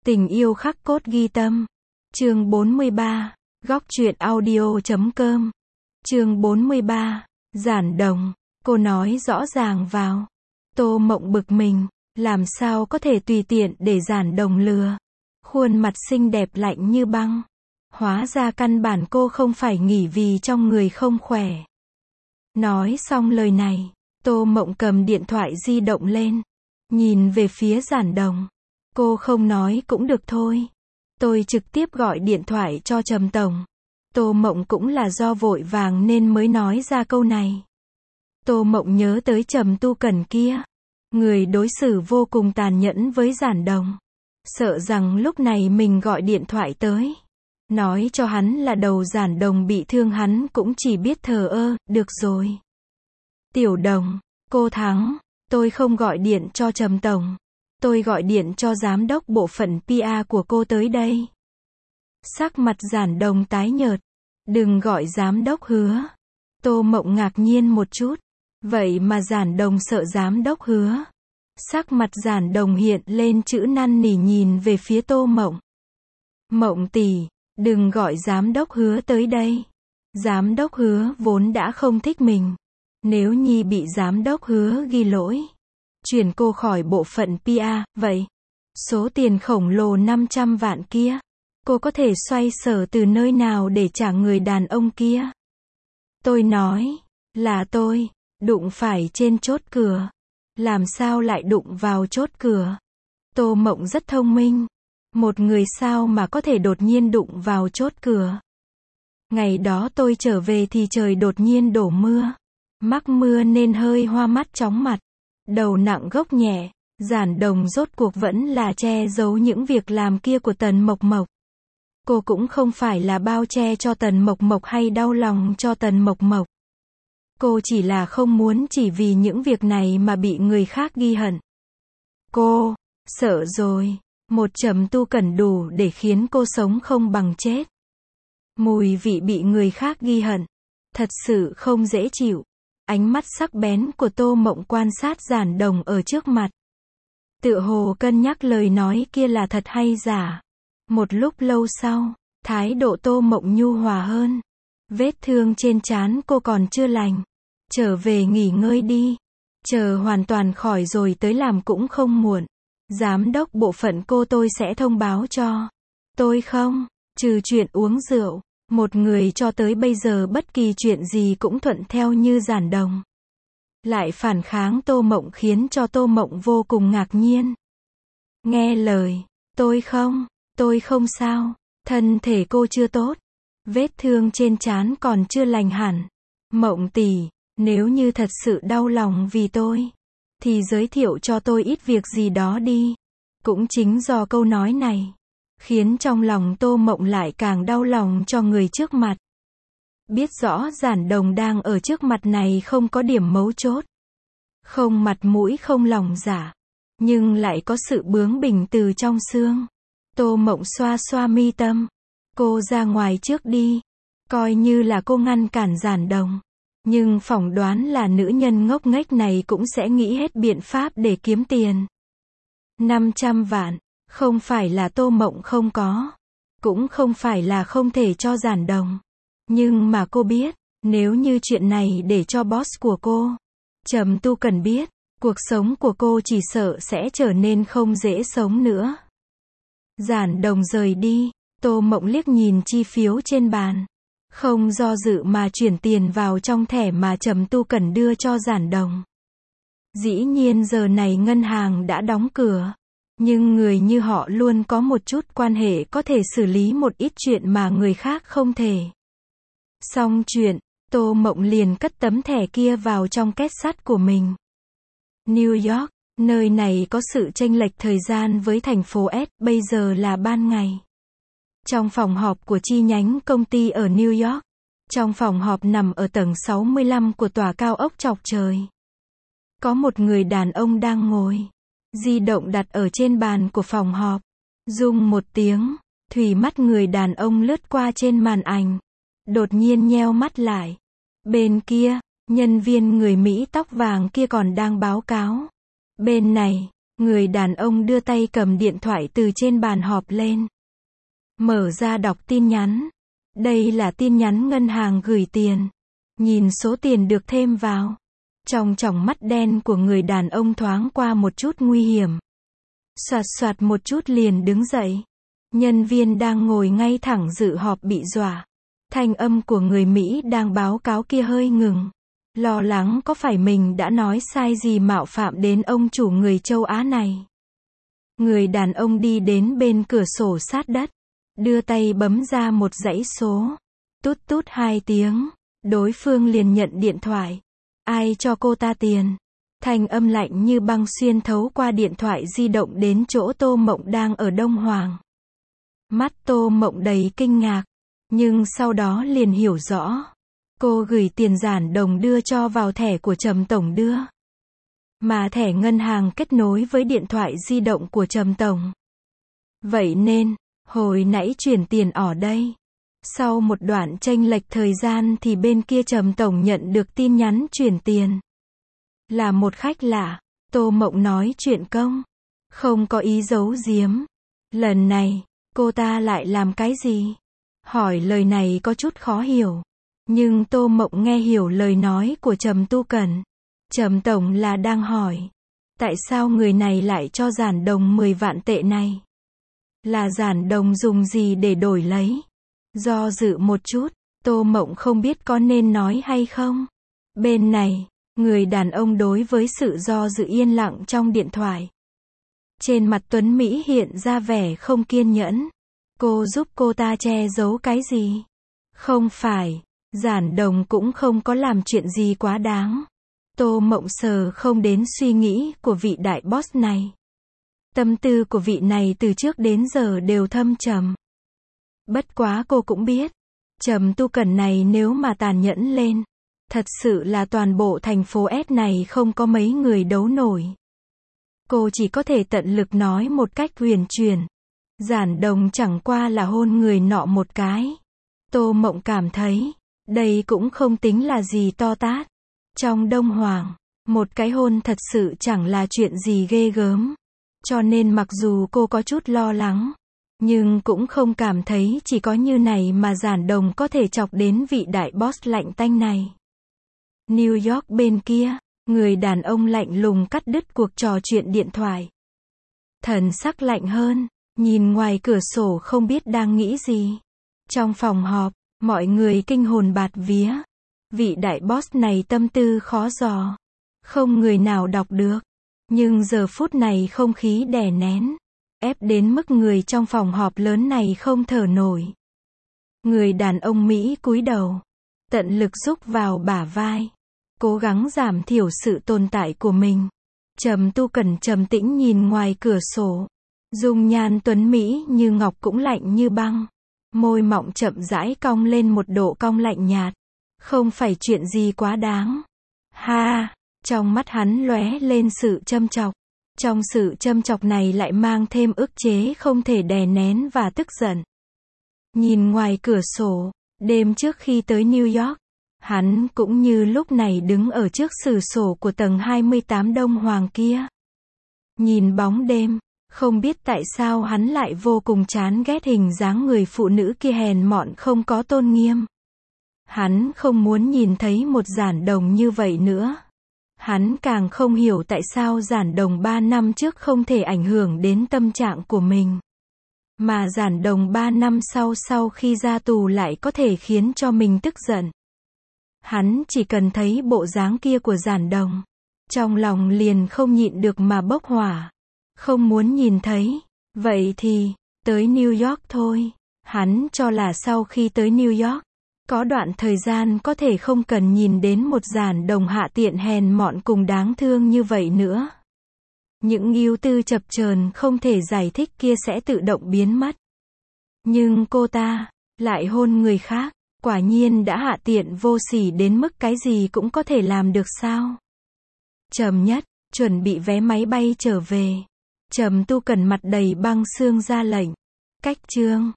Tình yêu khắc cốt ghi tâm. Chương 43. Góc truyện audio.com. Chương 43. Giản đồng. Cô nói rõ ràng vào. Tô Mộng bực mình. Làm sao có thể tùy tiện để giản đồng lừa. Khuôn mặt xinh đẹp lạnh như băng. Hóa ra căn bản cô không phải nghỉ vì trong người không khỏe. Nói xong lời này, Tô Mộng cầm điện thoại di động lên. Nhìn về phía giản đồng. Cô không nói cũng được thôi. Tôi trực tiếp gọi điện thoại cho Trầm tổng. Tô Mộng cũng là do vội vàng nên mới nói ra câu này. Tô Mộng nhớ tới Trầm Tu Cẩn kia. Người đối xử vô cùng tàn nhẫn với giản đồng. Sợ rằng lúc này mình gọi điện thoại tới. Nói cho hắn là đầu giản đồng bị thương hắn cũng chỉ biết thờ ơ, được rồi. Tiểu đồng, cô thắng, tôi không gọi điện cho Trầm tổng. Tôi gọi điện cho giám đốc bộ phận PR của cô tới đây. Sắc mặt giản đồng tái nhợt. Đừng gọi giám đốc Hứa. Tô Mộng ngạc nhiên một chút. Vậy mà giản đồng sợ giám đốc Hứa. Sắc mặt giản đồng hiện lên chữ năn nỉ nhìn về phía Tô Mộng. Mộng tỷ, đừng gọi giám đốc Hứa tới đây. Giám đốc Hứa vốn đã không thích mình. Nếu Nhi bị giám đốc Hứa ghi lỗi, chuyển cô khỏi bộ phận PR, vậy số tiền khổng lồ 500 vạn kia, cô có thể xoay sở từ nơi nào để trả người đàn ông kia? Tôi nói, là tôi đụng phải trên chốt cửa. Làm sao lại đụng vào chốt cửa? Tô Mộng rất thông minh. Một người sao mà có thể đột nhiên đụng vào chốt cửa? Ngày đó tôi trở về thì trời đột nhiên đổ mưa. Mắc mưa nên hơi hoa mắt chóng mặt. Đầu nặng gốc nhẹ, giản đồng rốt cuộc vẫn là che giấu những việc làm kia của Tần Mộc Mộc. Cô cũng không phải là bao che cho Tần Mộc Mộc hay đau lòng cho Tần Mộc Mộc. Cô chỉ là không muốn chỉ vì những việc này mà bị người khác ghi hận. Cô, sợ rồi, một Trầm Tu Cẩn đủ để khiến cô sống không bằng chết. Mùi vị bị người khác ghi hận, thật sự không dễ chịu. Ánh mắt sắc bén của Tô Mộng quan sát giản đồng ở trước mặt. Tựa hồ cân nhắc lời nói kia là thật hay giả. Một lúc lâu sau, thái độ Tô Mộng nhu hòa hơn. Vết thương trên trán cô còn chưa lành. Trở về nghỉ ngơi đi. Chờ hoàn toàn khỏi rồi tới làm cũng không muộn. Giám đốc bộ phận cô tôi sẽ thông báo cho. Tôi không, trừ chuyện uống rượu. Một người cho tới bây giờ bất kỳ chuyện gì cũng thuận theo như giản đồng. Lại phản kháng Tô Mộng khiến cho Tô Mộng vô cùng ngạc nhiên. Nghe lời, tôi không sao, thân thể cô chưa tốt. Vết thương trên trán còn chưa lành hẳn. Mộng tỷ, nếu như thật sự đau lòng vì tôi, thì giới thiệu cho tôi ít việc gì đó đi. Cũng chính do câu nói này, khiến trong lòng Tô Mộng lại càng đau lòng cho người trước mặt. Biết rõ giản đồng đang ở trước mặt này không có điểm mấu chốt. Không mặt mũi không lòng dạ. Nhưng lại có sự bướng bỉnh từ trong xương. Tô Mộng xoa xoa mi tâm. Cô ra ngoài trước đi. Coi như là cô ngăn cản giản đồng. Nhưng phỏng đoán là nữ nhân ngốc nghếch này cũng sẽ nghĩ hết biện pháp để kiếm tiền. 500 vạn. Không phải là Tô Mộng không có. Cũng không phải là không thể cho giản đồng. Nhưng mà cô biết, nếu như chuyện này để cho boss của cô, Trầm Tu Cẩn biết, cuộc sống của cô chỉ sợ sẽ trở nên không dễ sống nữa. Giản đồng rời đi, Tô Mộng liếc nhìn chi phiếu trên bàn. Không do dự mà chuyển tiền vào trong thẻ mà Trầm Tu Cẩn đưa cho giản đồng. Dĩ nhiên giờ này ngân hàng đã đóng cửa. Nhưng người như họ luôn có một chút quan hệ có thể xử lý một ít chuyện mà người khác không thể. Xong chuyện, Tô Mộng liền cất tấm thẻ kia vào trong két sắt của mình. New York, nơi này có sự chênh lệch thời gian với thành phố S, bây giờ là ban ngày. Trong phòng họp của chi nhánh công ty ở New York. Trong phòng họp nằm ở tầng 65 của tòa cao ốc chọc trời. Có một người đàn ông đang ngồi. Di động đặt ở trên bàn của phòng họp. Rung một tiếng, thủy mắt người đàn ông lướt qua trên màn ảnh. Đột nhiên nheo mắt lại. Bên kia, nhân viên người Mỹ tóc vàng kia còn đang báo cáo. Bên này, Người đàn ông đưa tay cầm điện thoại từ trên bàn họp lên. Mở ra đọc tin nhắn. Đây là tin nhắn ngân hàng gửi tiền. Nhìn số tiền được thêm vào. Trong tròng mắt đen của người đàn ông thoáng qua một chút nguy hiểm. Soạt soạt một chút liền đứng dậy. Nhân viên đang ngồi ngay thẳng dự họp bị dọa. Thanh âm của người Mỹ đang báo cáo kia hơi ngừng. Lo lắng có phải mình đã nói sai gì mạo phạm đến ông chủ người châu Á này. Người đàn ông đi đến bên cửa sổ sát đất. Đưa tay bấm ra một dãy số. Tút tút 2 tiếng. Đối phương liền nhận điện thoại. Ai cho cô ta tiền? Thanh âm lạnh như băng xuyên thấu qua điện thoại di động đến chỗ Tô Mộng đang ở Đông Hoàng. Mắt Tô Mộng đầy kinh ngạc. Nhưng sau đó liền hiểu rõ. Cô gửi tiền giản đồng đưa cho vào thẻ của Trầm Tổng đưa. Mà thẻ ngân hàng kết nối với điện thoại di động của Trầm Tổng. Vậy nên, hồi nãy chuyển tiền ở đây. Sau một đoạn chênh lệch thời gian thì bên kia Trầm Tổng nhận được tin nhắn chuyển tiền. Là một khách lạ. Tô Mộng nói chuyện công. Không có ý giấu giếm. Lần này, cô ta lại làm cái gì? Hỏi lời này có chút khó hiểu. Nhưng Tô Mộng nghe hiểu lời nói của Trầm Tu Cẩn. Trầm Tổng là đang hỏi. Tại sao người này lại cho giản đồng 10 vạn tệ này? Là giản đồng dùng gì để đổi lấy? Do dự một chút, Tô Mộng không biết có nên nói hay không. Bên này, người đàn ông đối với sự do dự yên lặng trong điện thoại. Trên mặt Tuấn Mỹ hiện ra vẻ không kiên nhẫn. Cô giúp cô ta che giấu cái gì? Không phải, giản đồng cũng không có làm chuyện gì quá đáng. Tô Mộng sờ không đến suy nghĩ của vị đại boss này. Tâm tư của vị này từ trước đến giờ đều thâm trầm. Bất quá cô cũng biết, Trầm Tu Cẩn này nếu mà tàn nhẫn lên, thật sự là toàn bộ thành phố S này không có mấy người đấu nổi. Cô chỉ có thể tận lực nói một cách huyền chuyển. Giản đồng chẳng qua là hôn người nọ một cái. Tô Mộng cảm thấy, đây cũng không tính là gì to tát. Trong Đông Hoàng, một cái hôn thật sự chẳng là chuyện gì ghê gớm. Cho nên mặc dù cô có chút lo lắng, nhưng cũng không cảm thấy chỉ có như này mà giản đồng có thể chọc đến vị đại boss lạnh tanh này. New York bên kia, người đàn ông lạnh lùng cắt đứt cuộc trò chuyện điện thoại. Thần sắc lạnh hơn, nhìn ngoài cửa sổ không biết đang nghĩ gì. Trong phòng họp, mọi người kinh hồn bạt vía. Vị đại boss này tâm tư khó dò. Không người nào đọc được. Nhưng giờ phút này không khí đè nén. Ép đến mức người trong phòng họp lớn này không thở nổi. Người đàn ông Mỹ cúi đầu. Tận lực rúc vào bả vai. Cố gắng giảm thiểu sự tồn tại của mình. Trầm Tu Cẩn trầm tĩnh nhìn ngoài cửa sổ. Dung nhan tuấn Mỹ như ngọc cũng lạnh như băng. Môi mọng chậm rãi cong lên một độ cong lạnh nhạt. Không phải chuyện gì quá đáng. Ha, trong mắt hắn lóe lên sự châm chọc. Trong sự châm chọc này lại mang thêm ức chế không thể đè nén và tức giận. Nhìn ngoài cửa sổ, đêm trước khi tới New York, hắn cũng như lúc này đứng ở trước cửa sổ của tầng 28 Đông Hoàng kia. Nhìn bóng đêm, không biết tại sao hắn lại vô cùng chán ghét hình dáng người phụ nữ kia hèn mọn không có tôn nghiêm. Hắn không muốn nhìn thấy một giản đồng như vậy nữa. Hắn càng không hiểu tại sao giản đồng 3 năm trước không thể ảnh hưởng đến tâm trạng của mình. Mà giản đồng 3 năm sau khi ra tù lại có thể khiến cho mình tức giận. Hắn chỉ cần thấy bộ dáng kia của giản đồng. Trong lòng liền không nhịn được mà bốc hỏa. Không muốn nhìn thấy. Vậy thì, tới New York thôi. Hắn cho là sau khi tới New York, có đoạn thời gian có thể không cần nhìn đến một giản đồng hạ tiện hèn mọn cùng đáng thương như vậy nữa. Những ưu tư chập chờn không thể giải thích kia sẽ tự động biến mất. Nhưng cô ta, lại hôn người khác, quả nhiên đã hạ tiện vô sỉ đến mức cái gì cũng có thể làm được sao? Trầm Nhất, chuẩn bị vé máy bay trở về. Trầm Tu Cẩn mặt đầy băng xương ra lệnh. Cách chương